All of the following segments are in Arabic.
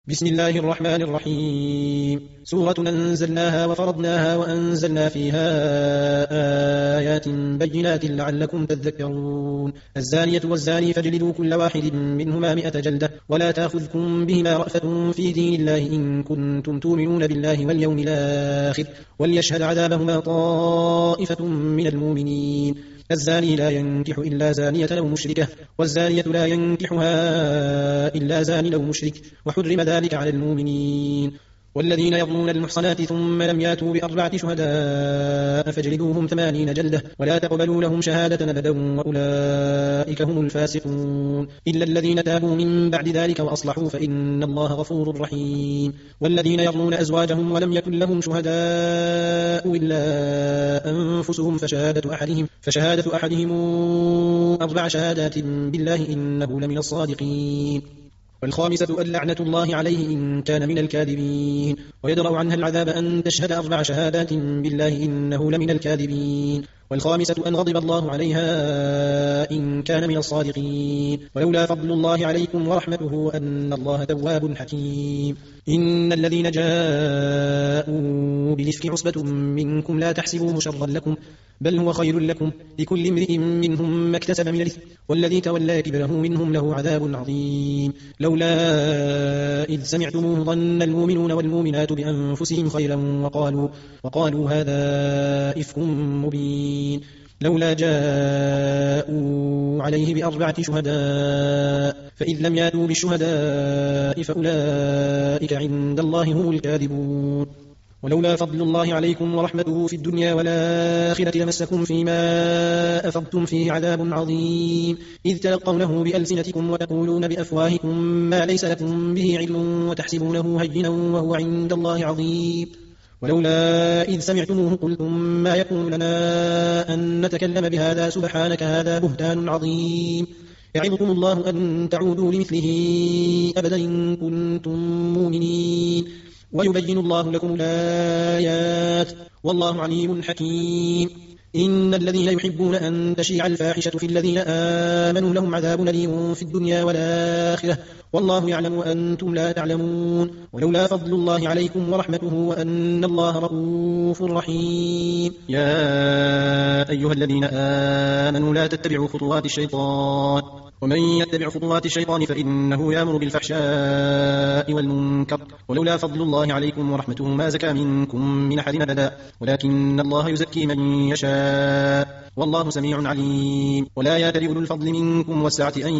بسم الله الرحمن الرحيم. سورة أنزلناها وفرضناها وأنزلنا فيها آيات بينات لعلكم تذكرون. الزانية والزاني فاجلدوا كل واحد منهما 100 جلدة ولا تأخذكم بهما رأفة في دين الله إن كنتم تؤمنون بالله واليوم الآخر وليشهد عذابهما طائفة من المؤمنين. الزاني لا ينكح إلا زانية أو مشركة والزانية لا ينكحها إلا زان أو مشرك وحرم ذلك على المؤمنين. والذين يظنون المحصنات ثم لم ياتوا ب4 شهداء فاجلدوهم 80 جلدة ولا تقبلوا لهم شهادة أبدا وأولئك هم الفاسقون إلا الذين تابوا من بعد ذلك وأصلحوا فإن الله غفور رحيم. والذين يظنون أزواجهم ولم يكن لهم شهداء إلا أنفسهم فشهادة أحدهم 4 شهادات بالله إنه لمن الصادقين. والخامسة اللعنة الله عليه إن كان من الكاذبين ويدرأ عنها العذاب أن تشهد 4 شهادات بالله إنه لمن الكاذبين. والخامسة أن غضب الله عليها إن كان من الصادقين. ولولا فضل الله عليكم ورحمته وأن الله تواب حكيم. إن الذين جاءوا بالإفك عصبة منكم لا تحسبوه شرا لكم بل هو خير لكم لكل امرئ منهم ما اكتسب من الإثم والذي تولى كبره منهم له عذاب عظيم. لولا إذ سمعتموه ظن المؤمنون والمؤمنات بأنفسهم خيرا وقالوا هذا إفك مبين. لولا جاءوا عليه ب4 شهداء فإذ لم ياتوا بالشهداء فأولئك عند الله هم الكاذبون. ولولا فضل الله عليكم ورحمته في الدنيا والآخرة لمسكم فيما أفضتم فيه عذاب عظيم إذ تلقونه بألسنتكم وتقولون بأفواهكم ما ليس لكم به علم وتحسبونه هينا وهو عند الله عظيم. ولولا إذ سمعتموه قلتم ما يكون لنا أن نتكلم بهذا سبحانك هذا بهتان عظيم. يعظكم الله أن تعودوا لمثله أبدا إن كنتم مؤمنين ويبين الله لكم الآيات والله عليم حكيم. إن الذين يحبون أن تشيع الفاحشة في الذين آمنوا لهم عذاب أليم في الدنيا والآخرة والله يعلم وأنتم لا تعلمون. ولولا فضل الله عليكم ورحمته وأن الله رؤوف رحيم. يا أيها الذين آمنوا لا تتبعوا خطوات الشيطان ومن يتبع خطوات الشيطان فإنه يأمر بالفحشاء والمنكر ولولا فضل الله عليكم ورحمته ما زكى منكم من أحد أبدا ولكن الله يزكي من يشاء والله سميع عليم. ولا يأتل أولو الفضل منكم والسعة أن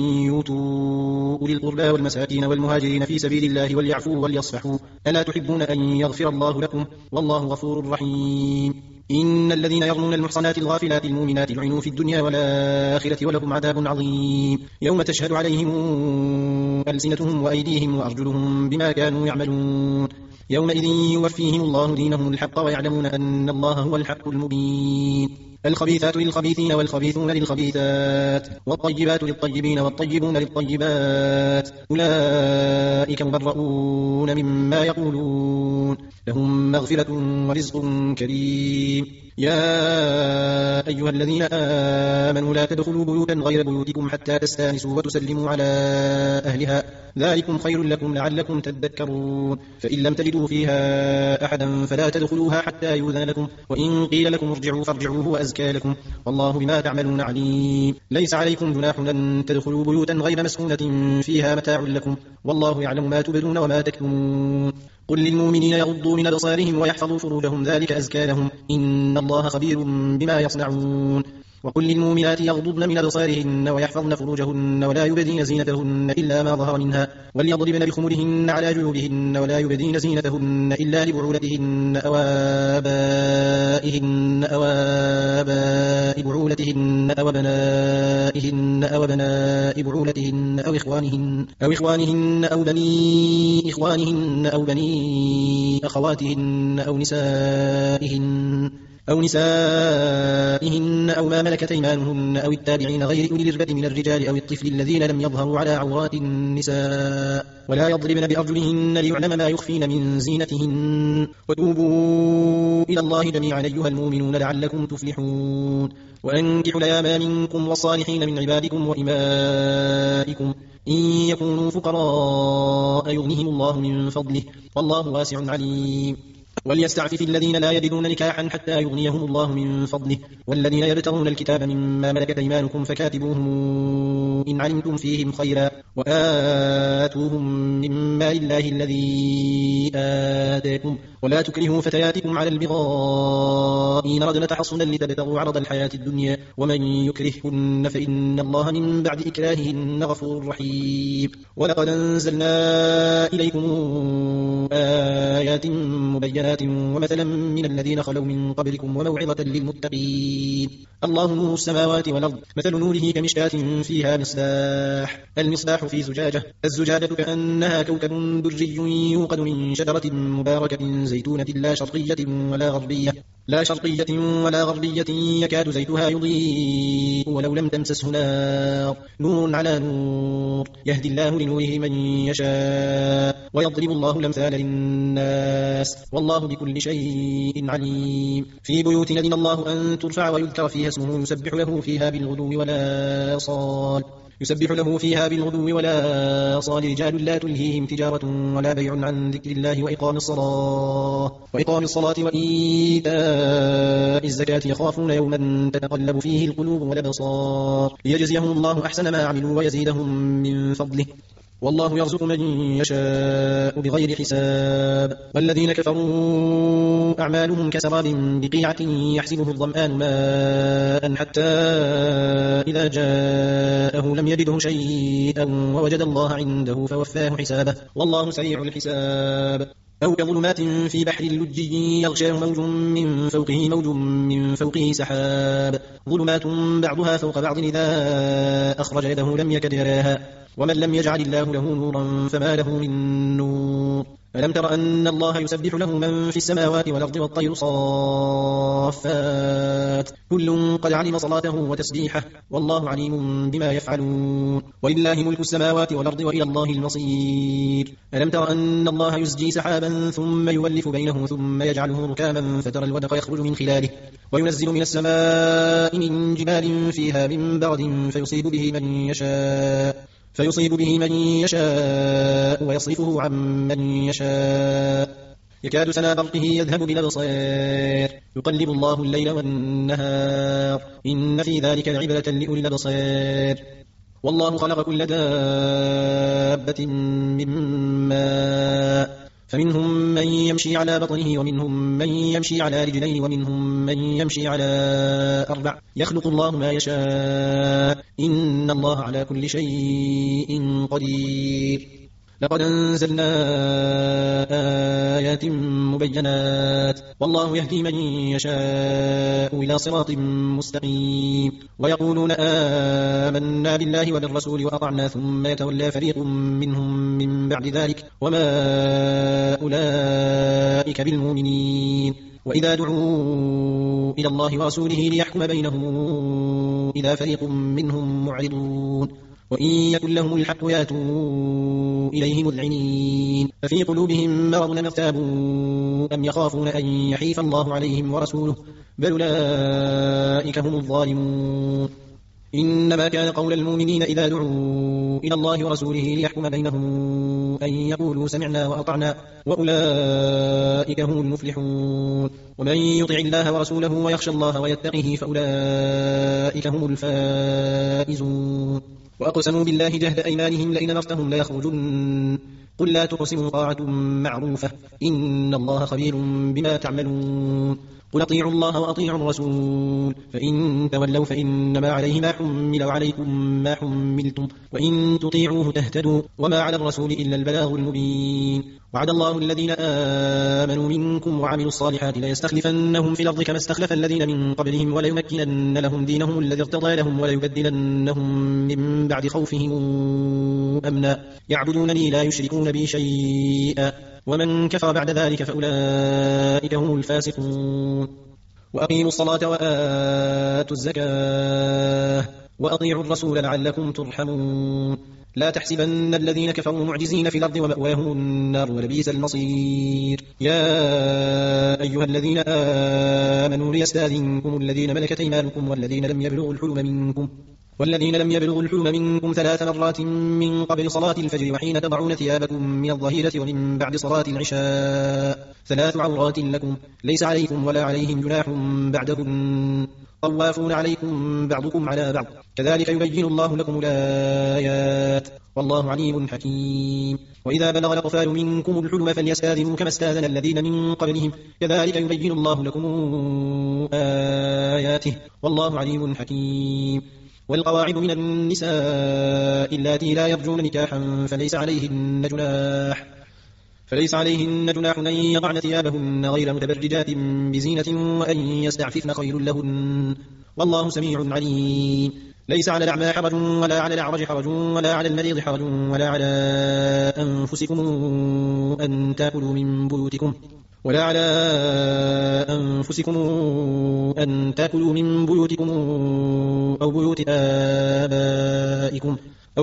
يؤتوا أولي القربى والمساكين والمهاجرين في سبيل الله وليعفوا وليصفحوا ألا تحبون أن يغفر الله لكم والله غفور رحيم. إن الذين يرمون المحصنات الغافلات المؤمنات لعنوا في الدنيا والآخرة ولهم عذاب عظيم يوم تشهد عليهم ألسنتهم وأيديهم وأرجلهم بما كانوا يعملون يومئذ يوفيهم الله دينهم الحق ويعلمون أن الله هو الحق المبين. الخبيثات للخبيثين والخبيثون للخبيثات والطيبات للطيبين والطيبون للطيبات أولئك مبرؤون مما يقولون لهم مغفرة ورزق كريم. يا أيها الذين آمنوا لا تدخلوا بيوتا غير بيوتكم حتى تستانسوا وتسلموا على أهلها ذلكم خير لكم لعلكم تذكرون. فإن لم تجدوا فيها أحدا فلا تدخلوها حتى يؤذن لكم وإن قيل لكم ارجعوا فارجعوا هو أزكى لكم والله بما تعملون عليم. ليس عليكم جناح أن تدخلوا بيوتا غير مسكونة فيها متاع لكم والله يعلم ما تبدون وما تكتمون. قل للمؤمنين يغضوا من أبصارهم ويحفظوا فروجهم ذلك أزكى لهم إن الله خبير بما يصنعون. وقل للمؤمنات يغضضن من أبصارهن ويحفظن فروجهن ولا يبدين زينتهن إلا ما ظهر منها وليضربن بخمرهن على جيوبهن ولا يبدين زينتهن إلا لبعولتهن أو آبائهن أو آباء بعولتهن أو أبنائهن أو أبناء بعولتهن أو إخوانهن أو بني إخوانهن أو بني أخواتهن أو نسائهن أو ما ملكت أيمانهن أو التابعين غير أولي الإربة من الرجال أو الطفل الذين لم يظهروا على عورات النساء ولا يضربن بأرجلهن ليعلم ما يخفين من زينتهن وتوبوا إلى الله جميعا أيها المؤمنون لعلكم تفلحون. وأنكحوا الأيام منكم والصالحين من عبادكم وإمائكم إن يكونوا فقراء يغنهم الله من فضله والله واسع عليم. وليستعفف الذين لا يجدون نكاحا حتى يغنيهم الله من فضله والذين يبتغون الكتاب مما ملكت أيمانكم فكاتبوهم إن علمتم فيهم خيرا وآتوهم مما لله الذي آتاكم ولا تكرهوا فتياتكم على البغاء إن أردنا تحصنا لتبتغوا عرض الحياة الدنيا ومن يكرههن فإن الله من بعد إكراههن غفور رحيم. ولقد أنزلنا إليكم آيات مبينات ومثلا من الذين خلوا من قبلكم وموعظة للمتقين. الله نور السماوات والأرض مثل نوره كمشكاة فيها مصباح المصباح في زجاجة الزجاجة كأنها كوكب دري يوقد من شجرة مباركة زيتونة لا شرقية ولا غربية يكاد زيتها يضيء ولو لم تمسسه نار نور على نور يهدي الله لنوره من يشاء ويضرب الله الأمثال للناس والله بكل شيء عليم. في بيوت أذن الله أن ترفع ويذكر فيها اسمه يسبح له فيها بالغدو ولا صال رجال لا تلهيهم تجارة ولا بيع عن ذكر الله وإقام الصلاة وإيتاء الزكاة يخافون يوما تتقلب فيه القلوب والأبصار ليجزيهم الله أحسن ما عملوا ويزيدهم من فضله والله يرزق من يشاء بغير حساب. والذين كفروا أعمالهم كسراب بقيعة يحسبه الظمآن ماء حتى إذا جاءه لم يجده شيئا ووجد الله عنده فوفاه حسابه والله سريع الحساب. أو كظلمات في بحر اللجي يغشاه موج من فوقه سحاب ظلمات بعضها فوق بعض إذا أخرج يده لم يكد يراها ومن لم يجعل الله له نورا فما له من نور. ألم تر أن الله يسبح له من في السماوات والأرض والطير صافات كل قد علم صلاته وتسبيحه والله عليم بما يفعلون. ولله ملك السماوات والأرض وإلى الله المصير. ألم تر أن الله يزجي سحابا ثم يولف بينه ثم يجعله ركاما فترى الودق يخرج من خلاله وينزل من السماء من جبال فيها من برد فيصيب به من يشاء ويصرفه عن من يشاء يكاد سنا برقه يذهب بالأبصار يقلب الله الليل والنهار إن في ذلك لعبرة لأولي الأبصار. والله خلق كل دابة من ماء فمنهم من يمشي على بطنه ومنهم من يمشي على رجلين ومنهم من يمشي على 4 يخلق الله ما يشاء إن الله على كل شيء قدير. لقد أنزلنا آيات مبينات والله يهدي من يشاء إلى صراط مستقيم. ويقولون آمنا بالله وبالرسول وأطعنا ثم يتولى فريق منهم من بعد ذلك وما أولئك بالمؤمنين. وإذا دعوا إلى الله ورسوله ليحكم بينهم إذا فريق منهم معرضون وإن يكن لهم الحق ياتوا إليه مذعنين ففي قلوبهم مرض أم ارتابوا أم يخافون أن يحيف الله عليهم ورسوله بل أولئك هم الظالمون. إنما كان قول المؤمنين إذا دعوا إلى الله ورسوله ليحكم بينهم أن يقولوا سمعنا وأطعنا وأولئك هم المفلحون. ومن يطع الله ورسوله ويخشى الله ويتقه فأولئك هم الفائزون. وأقسموا بالله جهد أيمانهم لئن أمرتهم ليخرجن قل لا تقسموا طاعة معروفة إن الله خبير بما تعملون. قل أطيعوا الله وأطيعوا الرسول فإن تولوا فإنما عليه ما حمل وعليكم ما حملتم وإن تطيعوه تهتدوا وما على الرسول إلا البلاغ المبين. وعد الله الذين آمنوا منكم وعملوا الصالحات ليستخلفنهم في الأرض كما استخلف الذين من قبلهم وليمكنن لهم دينهم الذي ارتضى لهم وليبدلنهم من بعد خوفهم أمنا يعبدونني لا يشركون بي شيئا ومن كفر بعد ذلك فأولئك هم الفاسقون. وأقيموا الصلاة وآتوا الزكاة وأطيعوا الرسول لعلكم ترحمون. لا تحسبن الذين كفروا معجزين في الأرض ومأواهم النار ولبئس المصير. يا أيها الذين آمنوا ليستأذنكم الذين ملكت أيمانكم والذين لم يبلغوا الحلم منكم والذين لم يبلغوا الحلم منكم 3 مرات من قبل صلاة الفجر وحين تضعون ثيابكم من الظهيرة ومن بعد صلاة العشاء 3 عورات لكم ليس عليكم ولا عليهم جناح بعدهن طوافون عليكم بعضكم على بعض كذلك يبين الله لكم الآيات والله عليم حكيم. وإذا بلغ الأطفال منكم الحلم فليستاذنوا كما استاذن الذين من قبلهم كذلك يبين الله لكم آياته والله عليم حكيم. والقواعد من النساء اللاتي لا يرجون نكاحا فليس عليهن جناح أن يضعن ثيابهن غير متبرجات بزينة وأن يستعففن خير لهن والله سميع عليم. ليس على الأعمى حرج ولا على الأعرج حرج ولا على المريض حرج ولا على أنفسكم أن تأكلوا من بيوتكم أو بيوت آبائكم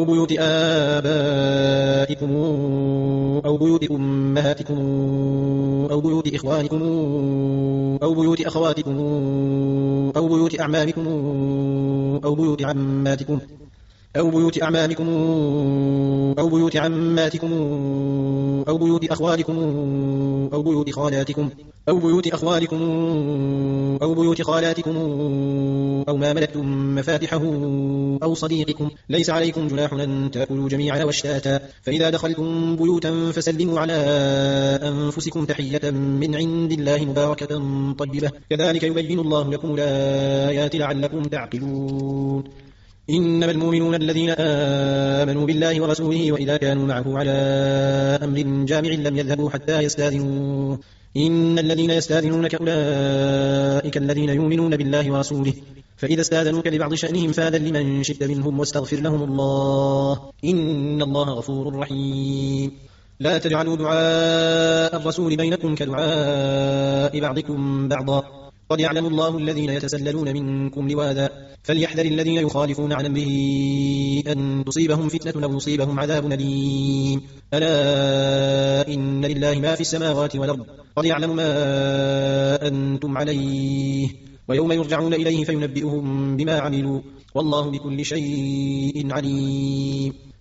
أو بيوت أمهاتكم أو بيوت إخوانكم أو بيوت أخواتكم أو بيوت أعمامكم أو بيوت عماتكم أو بيوت أعمامكم أو بيوت عماتكم أو بيوت أخوالكم أو بيوت خالاتكم أو بيوت أخوالكم أو بيوت خالاتكم أو ما ملكتم مفاتحه أو صديقكم ليس عليكم جناح أن تأكلوا جميعا واشتاتا فإذا دخلتم بيوتا فسلموا على أنفسكم تحية من عند الله مباركة طيبة كذلك يبين الله لكم الآيات لعلكم تعقلون. إنما المؤمنون الذين آمنوا بالله ورسوله وإذا كانوا معه على أمر جامع لم يذهبوا حتى يستاذنوه إن الذين يستاذنونك أولئك الذين يؤمنون بالله ورسوله فإذا استاذنوك لبعض شأنهم فاذن لمن شئت منهم واستغفر لهم الله إن الله غفور رحيم. لا تجعلوا دعاء الرسول بينكم كدعاء بعضكم بعضا قد يعلم الله الذين يتسللون منكم لواذا فليحذر الذين يخالفون عن أمره أن تصيبهم فتنة أو يصيبهم عذاب أليم. ألا إن لله ما في السماوات والأرض قد يعلم ما أنتم عليه ويوم يرجعون إليه فينبئهم بما عملوا والله بكل شيء عليم.